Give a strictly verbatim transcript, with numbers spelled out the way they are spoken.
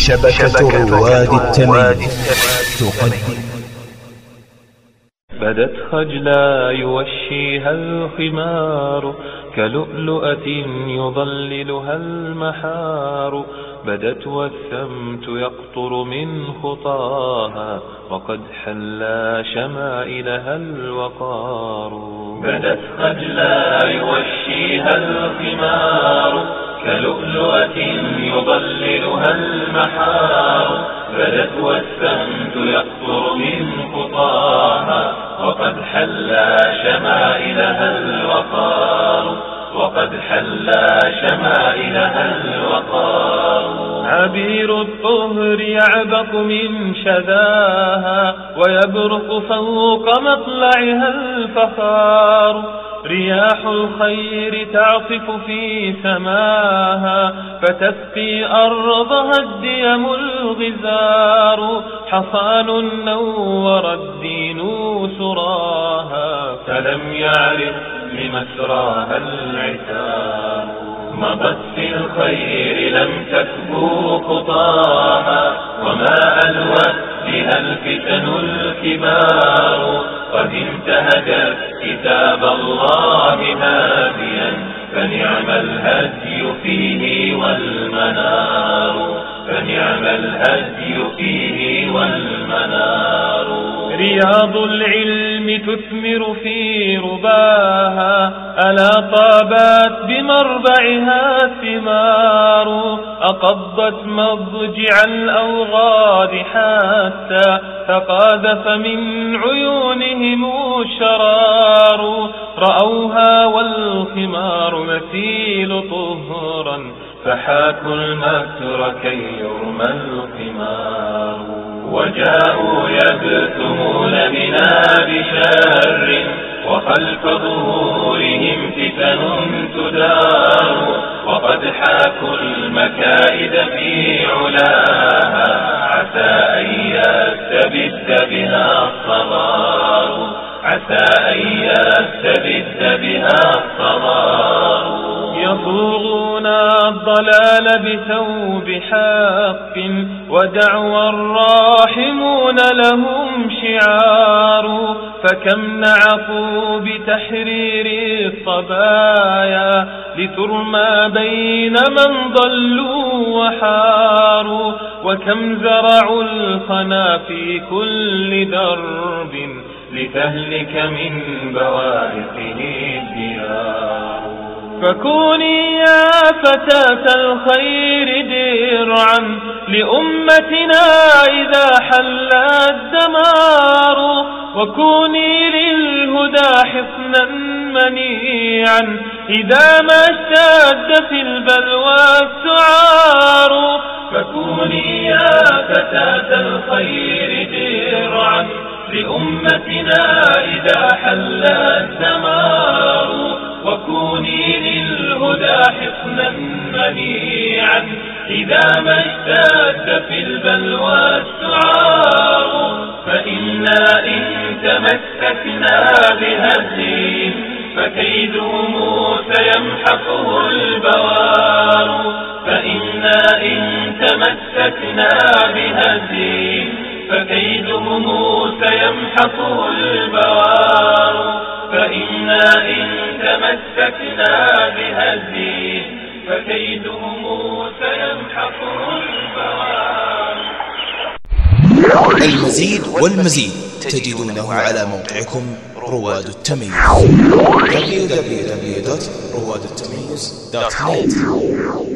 شبكة رواد التمييز تقدم. بدت خجلا يوشيها الخمار كلؤلؤة يظللها المحار، بدت والسمت يقطر من خطاها وقد حلا شمائلها الوقار. بدت خجلا يوشيها الخمار كلؤلؤة يظللها المحار، بدت والسمت يقطر من خطاها وقد حلا شمائلها الوقار، وقد حلا شمائلها الوقار. عبير الطهر يعبق من شذاها ويبرق فوق مطلعها الفخار، رياح الخير تعصف في سماها فتسقي أرضها الديم الغزار، حصان نور الدين سراها فلم يعرف لمسراها العتاب، مضت في الخير لم تكبو خطاها وما ألوت بها الفتن الكبار، قد انتهجت كتاب الله هاديا فنعم الهدي فيه والمنار، فنعم الهدي فيه والمنار. رياض العلم تثمر في رباها ألا طابت بمربعها ثمار، أقضت مضجع الأوغاد حتى فقاذف من عيونهم الشرار، رأوها والخمار مثيل طهرا فحاكوا المكر كي يرمى الخمار، وجاءوا يبتمون بنا بشر وخلف ظهورهم فتن تدار، وقد حاكوا المكائد في علاها عسى أن يستبد بها الصغار، عسى أن يستبد بها الصغار. يصوغون الضلال بثوب حق ودعوى الراحمون لهم شعار، فكم نعقوا بتحرير الصبايا لترمى بين من ضلوا وحاروا، وكم زرعوا الخنا في كل درب لتهلك من بوارقه الديار. فكوني يا فتاة الخير درعا لأمتنا إذا حل الدمار، وكوني للهدى حصنا منيعا إذا ما اشتد في البلوى السعار. فكوني يا فتاة الخير درعا لأمتنا إذا حل الدمار، وكوني للهدى حصنا منيعا إذا ما اشتد في البلوى السعار. فإنا إن تمسكنا بهدي فكيدهم سيمحقه البوار، فإنا إن تمسكنا بهدي فكيدهم سيمحقه البوار، فإنا إن تمسكنا بهدي فكيدهم سيمحقه البوار. المزيد والمزيد تجدونه على موقعكم رواد التمييز دبليو دبليو دبليو دوت رواد التمييز دوت نت.